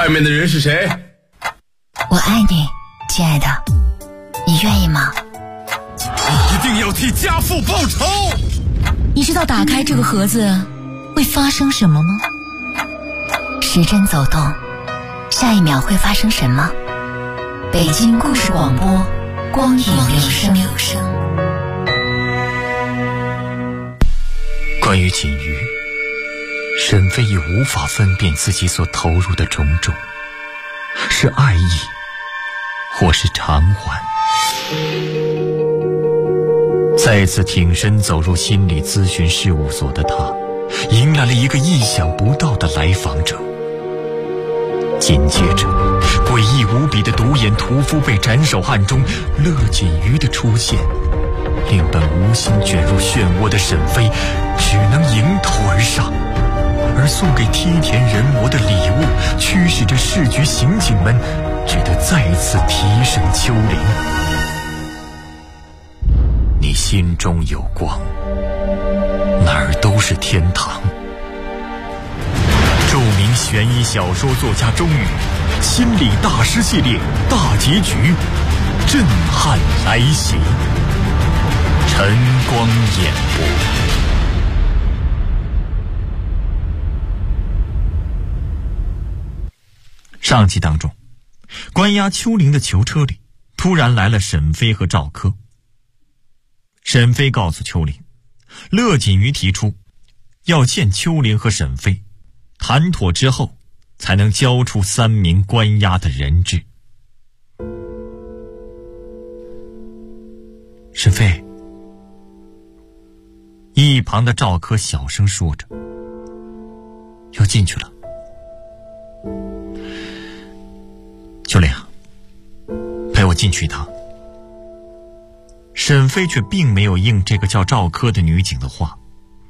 外面的人是谁？ 我爱你，亲爱的，你愿意吗？ 你一定要替家父报仇！ 你知道打开这个盒子会发生什么吗？时针走动，下一秒会发生什么？北京故事广播，光影留声。 关于锦瑜，沈飞已无法分辨自己所投入的种种，是爱意，或是偿还。再次挺身走入心理咨询事务所的他，迎来了一个意想不到的来访者。紧接着，诡异无比的独眼屠夫被斩首案中乐锦瑜的出现，令本无心卷入漩涡的沈飞只能迎头而上，而送给梯田人魔的礼物驱使着市局刑警们只得再次提审秋玲。你心中有光，哪儿都是天堂。著名悬疑小说作家钟宇心理大师系列大结局震撼来袭，晨光演播。上集当中，关押秋玲的囚车里突然来了沈飞和赵柯。沈飞告诉秋玲，乐锦瑜提出要见秋玲和沈飞，谈妥之后才能交出3名关押的人质。沈飞，一旁的赵柯小声说着，要进去了。秋玲，陪我进去一趟。沈飞却并没有应这个叫赵柯的女警的话。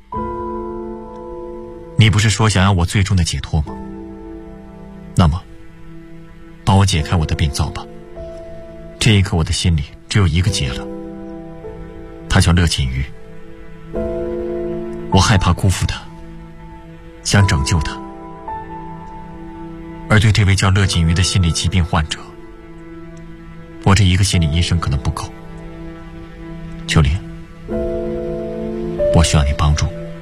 你不是说想要我最终的解脱吗？那么帮我解开我的病灶吧。这一刻我的心里只有一个结了，他叫乐锦瑜。我害怕辜负他，想拯救他，而对这位叫乐锦瑜的心理疾病患者，我这一个心理医生可能不够。秋玲，我需要你帮助。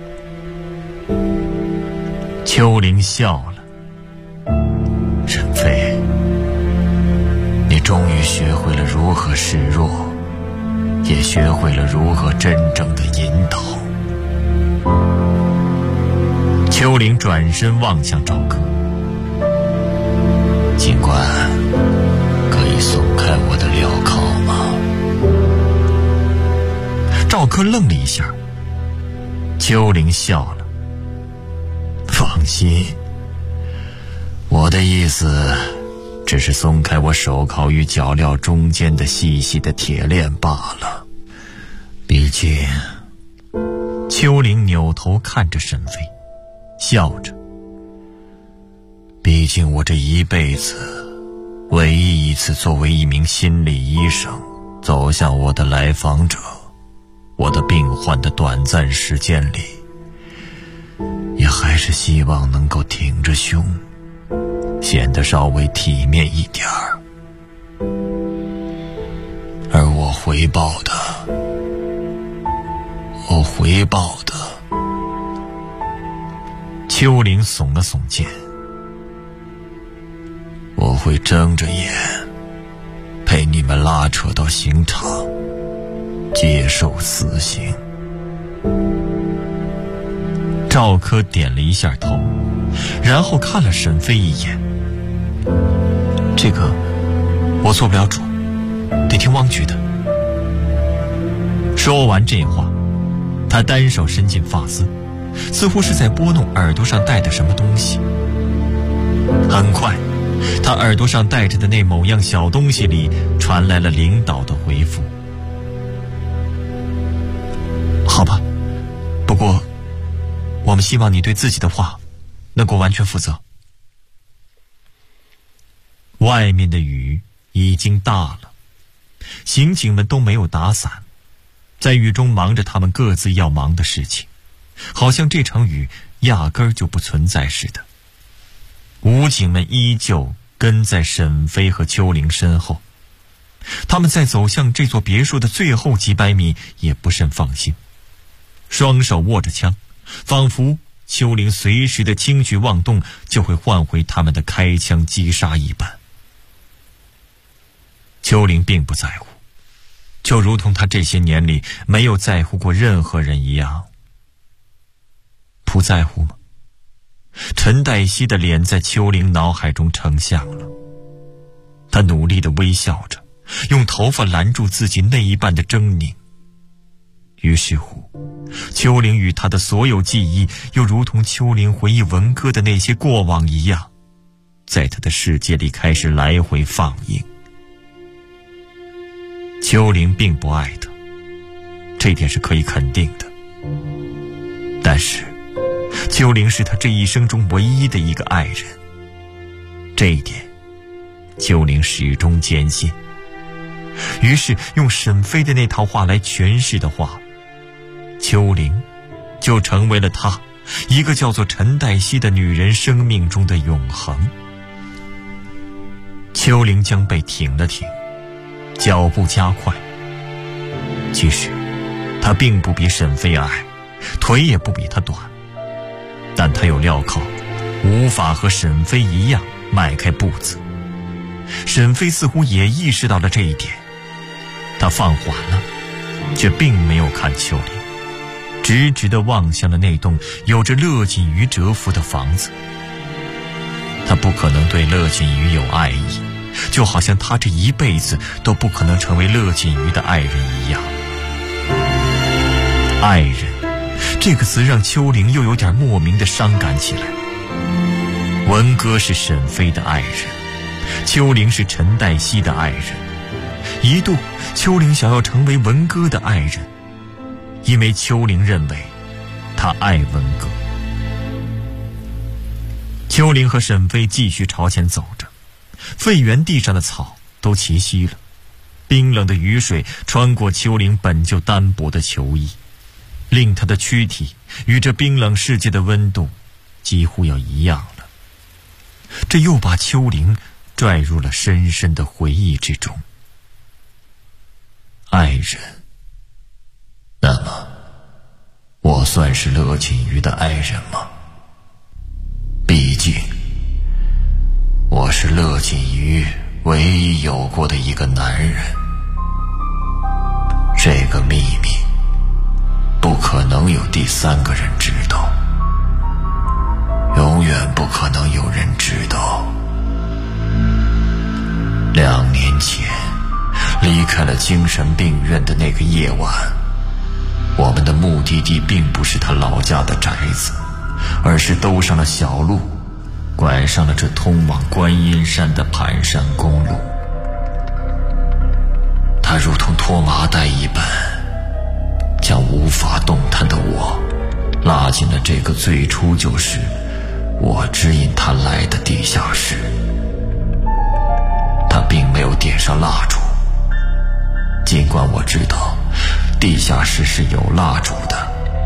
秋玲笑了，沈飞，你终于学会了如何示弱，也学会了如何真正的引导。秋玲转身望向赵柯，警官，可以松开我的镣铐吗？赵柯愣了一下，秋玲笑了，放心，我的意思只是松开我手铐与脚镣中间的细细的铁链罢了。毕竟，秋玲扭头看着沈飞，笑着，毕竟我这一辈子唯一一次作为一名心理医生走向我的来访者，我的病患的短暂时间里，也还是希望能够挺着胸，显得稍微体面一点儿。而我回报的，秋玲耸了耸肩，我会睁着眼陪你们拉扯到刑场，接受死刑。赵柯点了一下头，然后看了沈飞一眼。这个我做不了主，得听汪局的。说完这话，他单手伸进发丝，似乎是在拨弄耳朵上戴的什么东西。很快，他耳朵上戴着的那某样小东西里传来了领导的回复。好吧，不过我们希望你对自己的话能够完全负责。外面的雨已经大了，刑警们都没有打伞，在雨中忙着他们各自要忙的事情，好像这场雨压根儿就不存在似的。 武警们依旧跟在沈飞和秋玲身后。他们在走向这座别墅的最后几百米也不甚放心，双手握着枪，仿佛秋玲随时的轻举妄动就会换回他们的开枪击杀一般。秋玲并不在乎，就如同他这些年里没有在乎过任何人一样。不在乎吗？陈黛西的脸在秋玲脑海中成像了，她努力地微笑着，用头发拦住自己那一半的狰狞。于是乎，秋玲与她的所有记忆又如同秋玲回忆文哥的那些过往一样，在她的世界里开始来回放映。秋玲并不爱他，这点是可以肯定的，但是秋玲是他这一生中唯一的一个爱人，这一点秋玲始终坚信。于是用沈飞的那套话来诠释的话，秋玲就成为了他一个叫做陈黛西的女人生命中的永恒。秋玲将背挺了挺，脚步加快。其实她并不比沈飞矮，腿也不比他短，但他有镣铐，无法和沈飞一样迈开步子。沈飞似乎也意识到了这一点，他放缓了，却并没有看秋玲，直直地望向了那栋有着乐锦瑜蛰伏的房子。他不可能对乐锦瑜有爱意，就好像他这一辈子都不可能成为乐锦瑜的爱人一样。爱人这个词让秋玲又有点莫名的伤感起来。文哥是沈飞的爱人，秋玲是陈黛西的爱人。一度秋玲想要成为文哥的爱人，因为秋玲认为他爱文哥。秋玲和沈飞继续朝前走着，废园地上的草都齐膝了，冰冷的雨水穿过秋玲本就单薄的球衣，令她的躯体与这冰冷世界的温度几乎要一样了。这又把秋玲拽入了深深的回忆之中。爱人，那么我算是乐锦瑜的爱人吗？毕竟我是乐锦瑜唯一有过的一个男人，这个秘密不可能有第三个人知道，永远不可能有人知道。2年前离开了精神病院的那个夜晚，我们的目的地并不是他老家的宅子，而是兜上了小路，拐上了这通往观音山的盘山公路。他如同拖麻袋一般，将无法动弹的我拉进了这个最初就是我指引他来的地下室。他并没有点上蜡烛，尽管我知道地下室是有蜡烛的。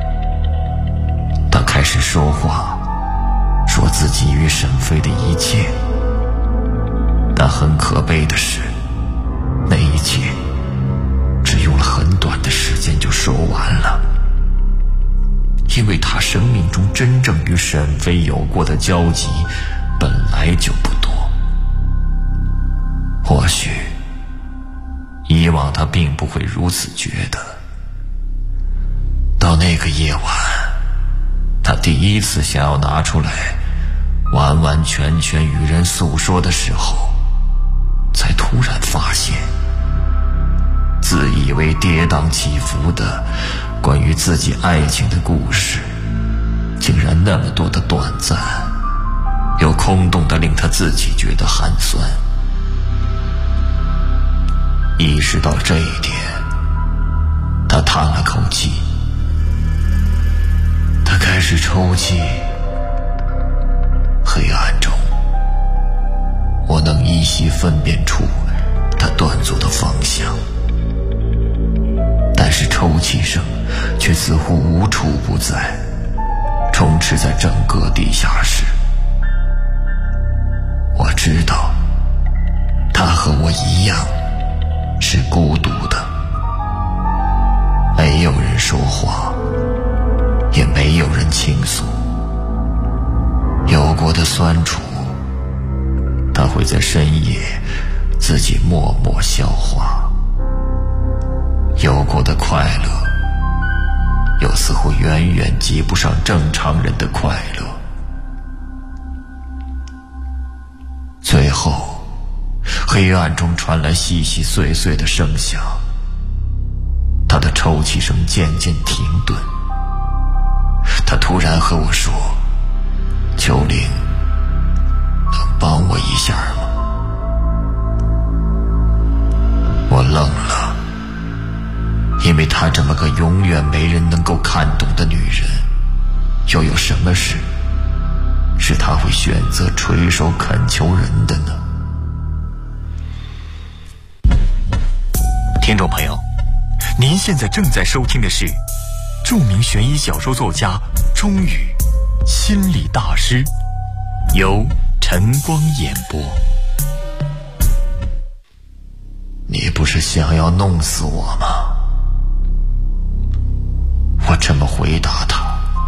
他开始说话，说自己与沈飞的一切，但很可悲的是，那一切只用了很短的时间就说完了。因为他生命中真正与沈飞有过的交集本来就不多。或许以往他并不会如此觉得，到那个夜晚，他第一次想要拿出来完完全全与人诉说的时候，才突然发现，自以为跌宕起伏的关于自己爱情的故事，竟然那么多的短暂，又空洞的令他自己觉得寒酸。意识到这一点，他叹了口气，他开始抽泣。黑暗中，我能依稀分辨出他端坐的方向，但是抽泣声却似乎无处不在，充斥在整个地下室。 知道，他和我一样是孤独的，没有人说话，也没有人倾诉。有过的酸楚，他会在深夜自己默默消化；有过的快乐，又似乎远远及不上正常人的快乐。最后，黑暗中传来细细碎碎的声响，他的抽泣声渐渐停顿。他突然和我说：“秋玲，能帮我一下吗？”我愣了，因为她这么个永远没人能够看懂的女人，又有什么事是她会选择垂手恳求人的呢？听众朋友，您现在正在收听的是著名悬疑小说作家钟宇心理大师，由晨光演播。你不是想要弄死我吗？我这么回答他。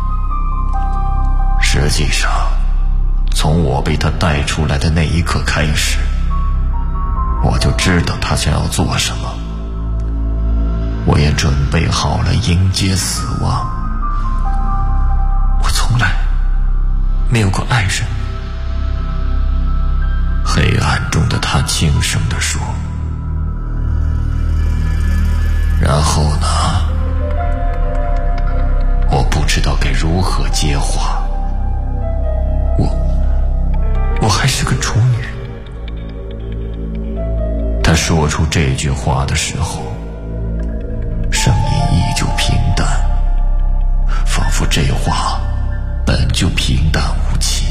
实际上，从我被他带出来的那一刻开始，我就知道他想要做什么，我也准备好了迎接死亡。我从来没有过爱人。黑暗中的他轻声地说。然后呢？我不知道该如何接话。我还是个处女。他说出这句话的时候，声音依旧平淡，仿佛这话本就平淡无奇。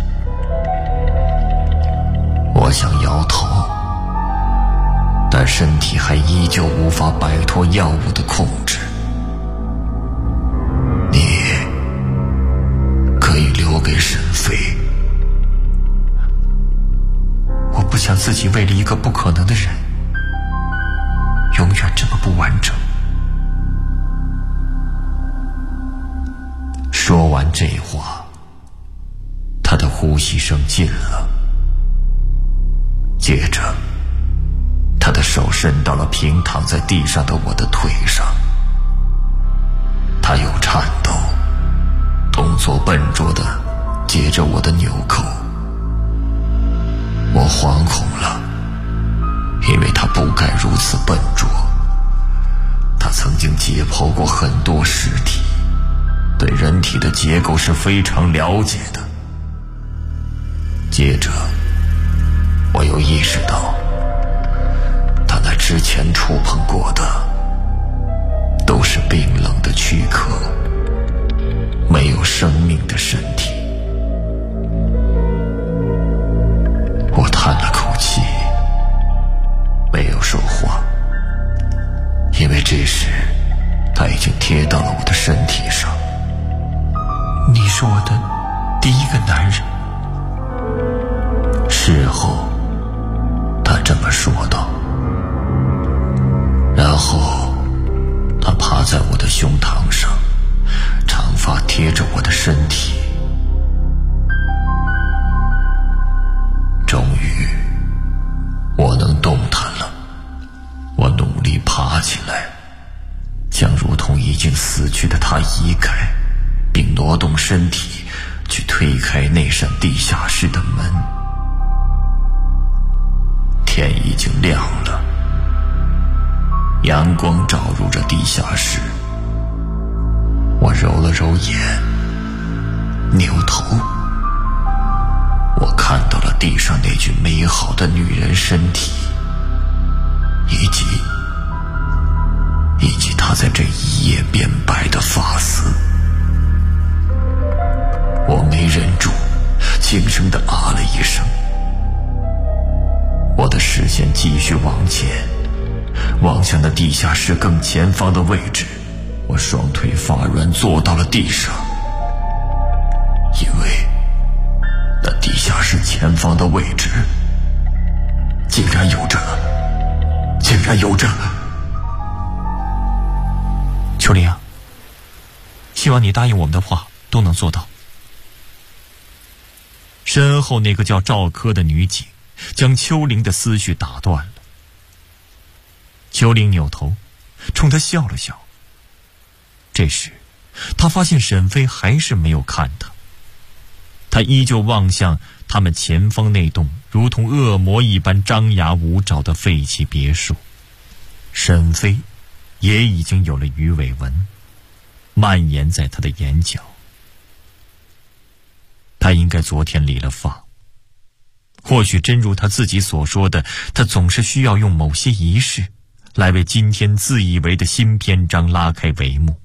我想摇头，但身体还依旧无法摆脱药物的控制。你可以留给沈飞。我不想自己为了一个不可能的人，永远这么不完整。说完这话，他的呼吸声近了，接着他的手伸到了平躺在地上的我的腿上，他又颤抖，动作笨拙地接着我的纽扣。我惶恐了，因为他不该如此笨拙。他曾经解剖过很多尸体，对人体的结构是非常了解的。接着我又意识到，他那之前触碰过的都是冰冷的躯壳，没有生命的身体。我叹了口气，没有说话，因为这时他已经贴到了我的身体上。你是我的第一个男人。事后他这么说道，然后他趴在我的胸膛上，长发贴着我的身体。终于我能动弹了，我努力爬起来，将如同已经死去的他移开，并挪动身体去推开那扇地下室的门。天已经亮了，阳光照入着地下室。我揉了揉眼，扭头，我看到了地上那具美好的女人身体，以及她在这一夜变白的发丝。我没忍住，轻声地啊了一声。我的视线继续往前，望向那地下室更前方的位置。我双腿发软，坐到了地上，因为那地下室前方的位置，竟然有着秋玲，希望你答应我们的话都能做到。身后那个叫赵柯的女警将秋玲的思绪打断了。秋玲扭头冲他笑了笑。这时他发现沈飞还是没有看他，他依旧望向他们前方那栋如同恶魔一般张牙舞爪的废弃别墅。沈飞也已经有了鱼尾纹蔓延在他的眼角。他应该昨天理了发，或许真如他自己所说的，他总是需要用某些仪式来为今天自以为的新篇章拉开帷幕。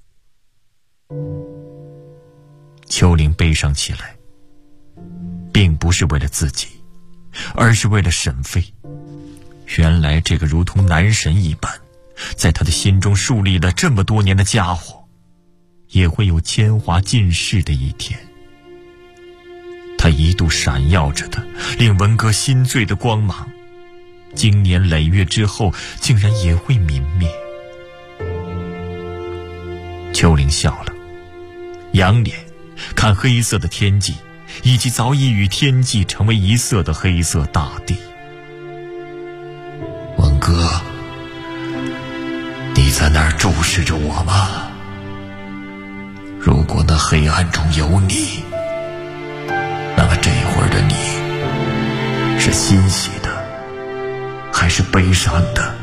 秋玲悲伤起来，并不是为了自己，而是为了沈飞。原来这个如同男神一般在他的心中树立了这么多年的家伙，也会有铅华尽逝的一天。他一度闪耀着的令文革心醉的光芒，经年累月之后竟然也会泯灭。秋玲笑了，仰脸看黑色的天际，以及早已与天际成为一色的黑色大地。 文哥，你在那儿注视着我吗？如果那黑暗中有你，那么这会儿的你是欣喜的还是悲伤的？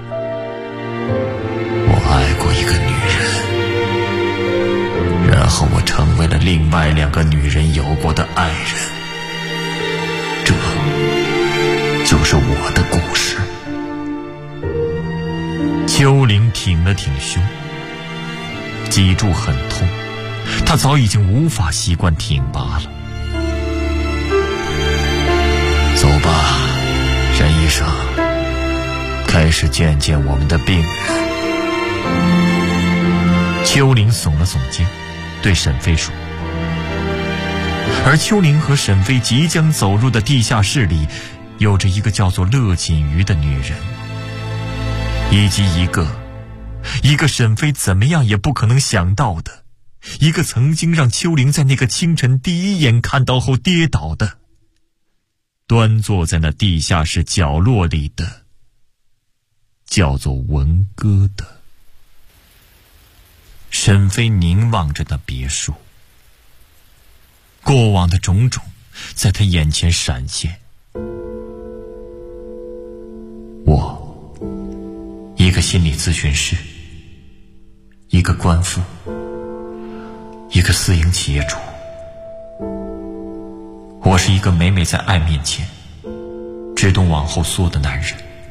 我爱过一个女人，然后我成为了另外2个女人有过的爱人，这就是我的故事。秋玲挺了挺胸，脊柱很痛，她早已经无法习惯挺拔了。走吧，沈医生，开始见见我们的病人。秋玲耸了耸肩，对沈飞说。而秋玲和沈飞即将走入的地下室里，有着一个叫做乐锦瑜的女人，以及一个沈飞怎么样也不可能想到的，一个曾经让秋玲在那个清晨第一眼看到后跌倒的，端坐在那地下室角落里的，叫做文哥的。沈飞凝望着那别墅，过往的种种在他眼前闪现。我，一个心理咨询师，一个官夫，一个私营企业主。我是一个每在爱面前只懂往后缩的男人。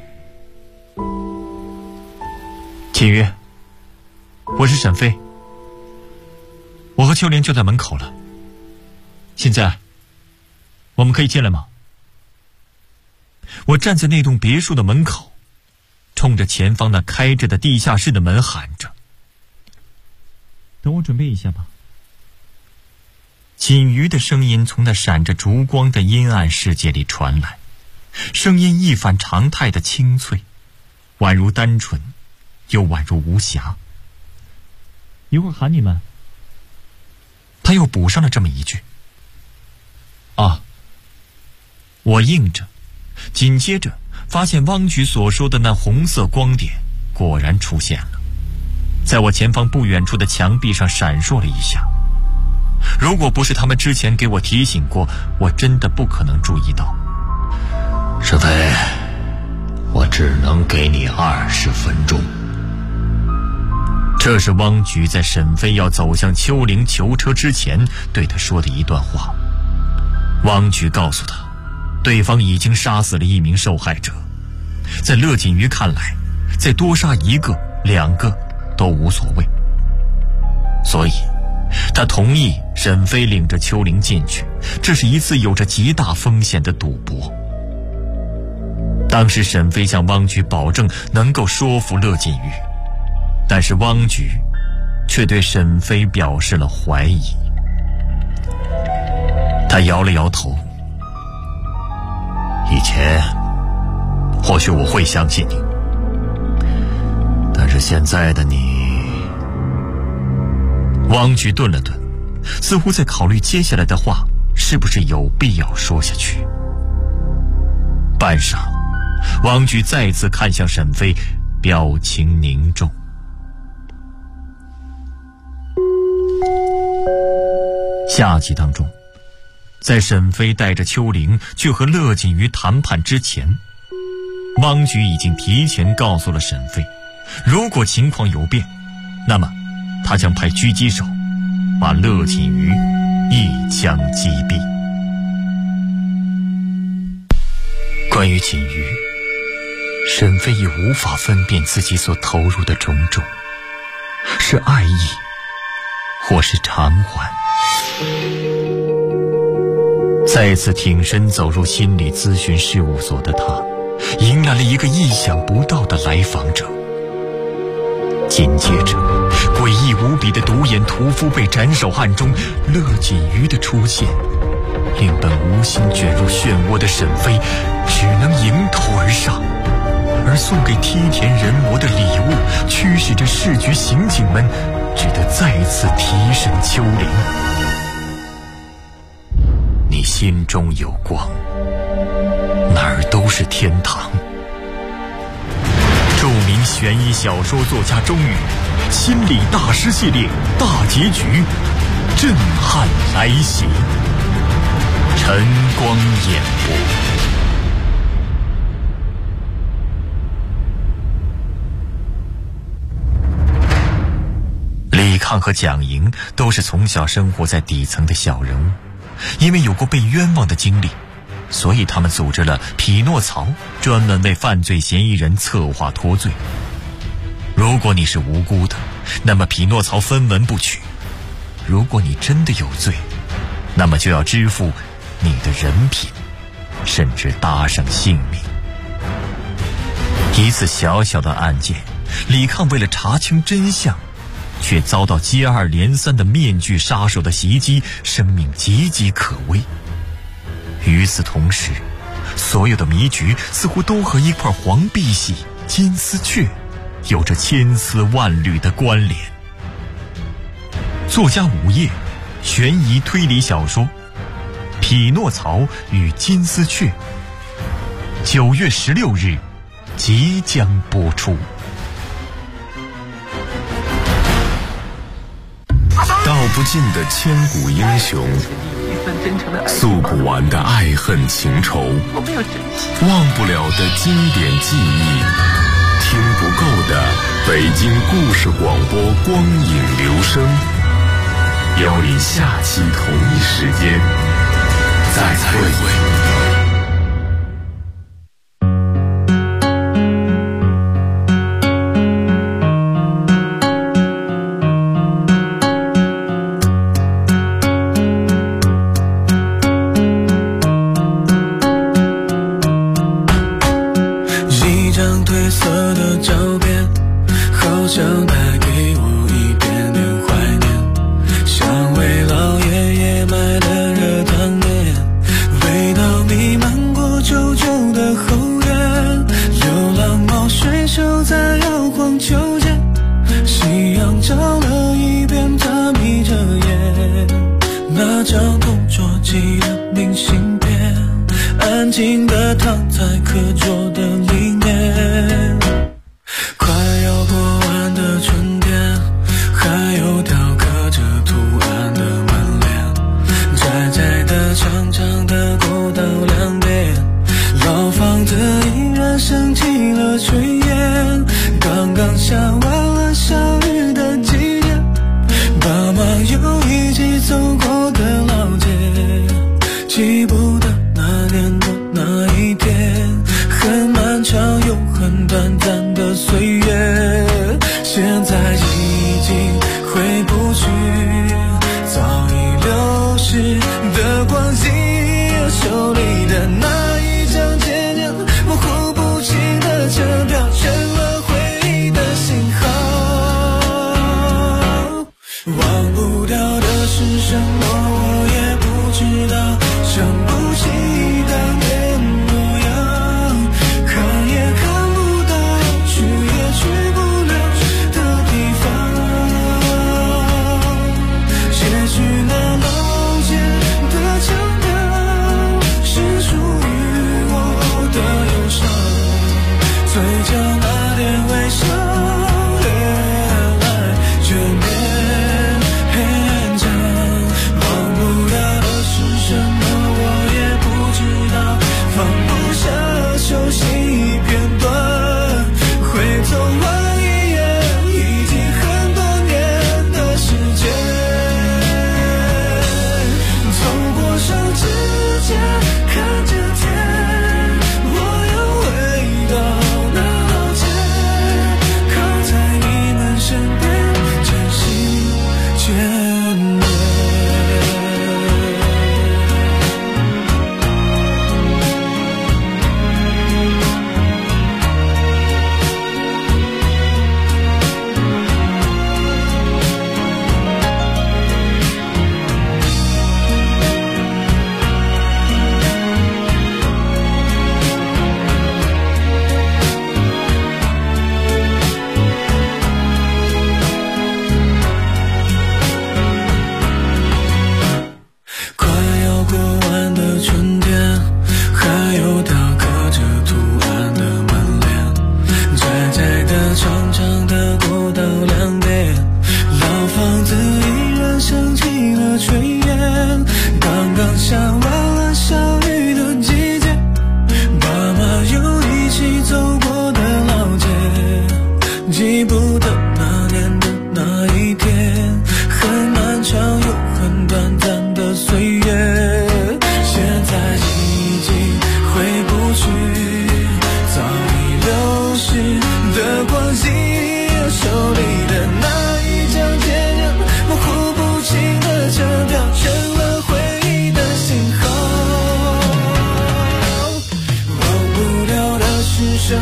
锦瑜，我是沈飞，我和秋玲就在门口了，现在我们可以进来吗？我站在那栋别墅的门口，冲着前方那开着的地下室的门喊着。等我准备一下吧。锦瑜的声音从那闪着烛光的阴暗世界里传来，声音一反常态的清脆，宛如单纯，又宛如无瑕。一会儿喊你们。他又补上了这么一句。啊，我应着，紧接着发现汪局所说的那红色光点果然出现了，在我前方不远处的墙壁上闪烁了一下。如果不是他们之前给我提醒过，我真的不可能注意到。 沈飞，我只能给你20分钟。这是汪局在沈飞要走向秋玲囚车之前对他说的一段话。汪局告诉他，对方已经杀死了1名受害者，在乐锦瑜看来，再多杀1个、2个都无所谓，所以他同意沈飞领着秋玲进去，这是一次有着极大风险的赌博。当时沈飞向汪局保证能够说服乐锦瑜，但是汪局却对沈飞表示了怀疑。他摇了摇头， 前，或许我会相信你，但是现在的你……汪菊顿了顿，似乎在考虑接下来的话是不是有必要说下去。半晌，汪菊再次看向沈飞，表情凝重。下集当中，在沈飞带着秋玲去和乐锦瑜谈判之前，汪菊已经提前告诉了沈飞，如果情况有变，那么他将派狙击手把乐锦瑜一枪击毙。关于锦瑜，沈飞已无法分辨自己所投入的种种，是爱意或是偿还。再次挺身走入心理咨询事务所的他，迎来了一个意想不到的来访者。紧接着，诡异无比的独眼屠夫被斩首案中乐锦瑜的出现，令本无心卷入漩涡的沈飞只能迎头而上，而送给梯田人魔的礼物驱使着市局刑警们只得再次提审秋玲。你心中有光，哪儿都是天堂。著名悬疑小说作家钟宇心理大师系列大结局震撼来袭，晨光演播。李抗和蒋莹都是从小生活在底层的小人物，因为有过被冤枉的经历，所以他们组织了匹诺曹，专门为犯罪嫌疑人策划脱罪。如果你是无辜的，那么匹诺曹分文不取；如果你真的有罪，那么就要支付你的人品，甚至搭上性命。一次小小的案件，李抗为了查清真相，却遭到接二连三的面具杀手的袭击，生命岌岌可危。与此同时，所有的迷局似乎都和一块黄碧玺、金丝雀有着千丝万缕的关联。作家午夜悬疑推理小说《匹诺曹与金丝雀》9月16日即将播出。 道不尽的千古英雄，诉不完的爱恨情仇，忘不了的经典记忆，听不够的北京故事广播光影留声。邀你下期同一时间再会。 快要过完的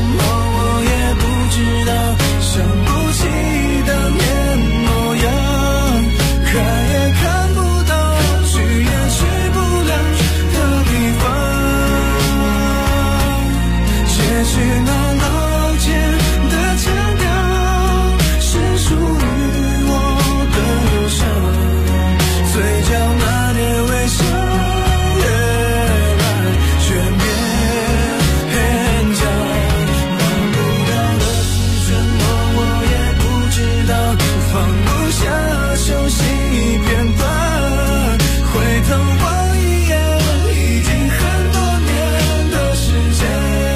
么，我也不知道，想不起当年模样，看也看不到，去也去不了的地方，也许那老街的腔调是属于我的忧伤，嘴角那点微笑越来越勉强，忘不了的是什么，我也不知道，放不下熟悉片段，回头望一眼，已经很多年的时间，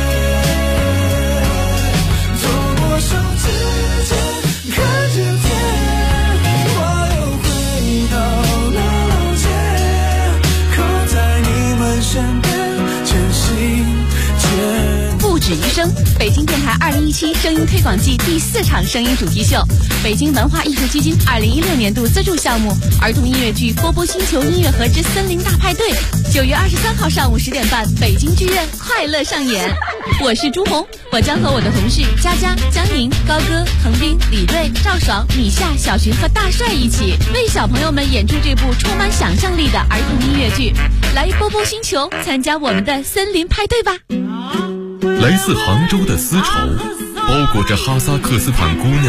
走过手指间看着天，我又回到那老街，靠在你们身边，渐行渐不止一声，北京电台2017声音推广季第4场声音主题秀，北京文化艺术基金2016年度资助项目儿童音乐剧《波波星球音乐盒之森林大派对》，9月23号上午10点半，北京剧院快乐上演。我是朱红，我将和我的同事佳佳、江宁、高歌、恒斌、李锐、赵爽、米夏、小寻和大帅一起为小朋友们演出这部充满想象力的儿童音乐剧。来波波星球参加我们的森林派对吧！ 来自杭州的丝绸，包裹着哈萨克斯坦姑娘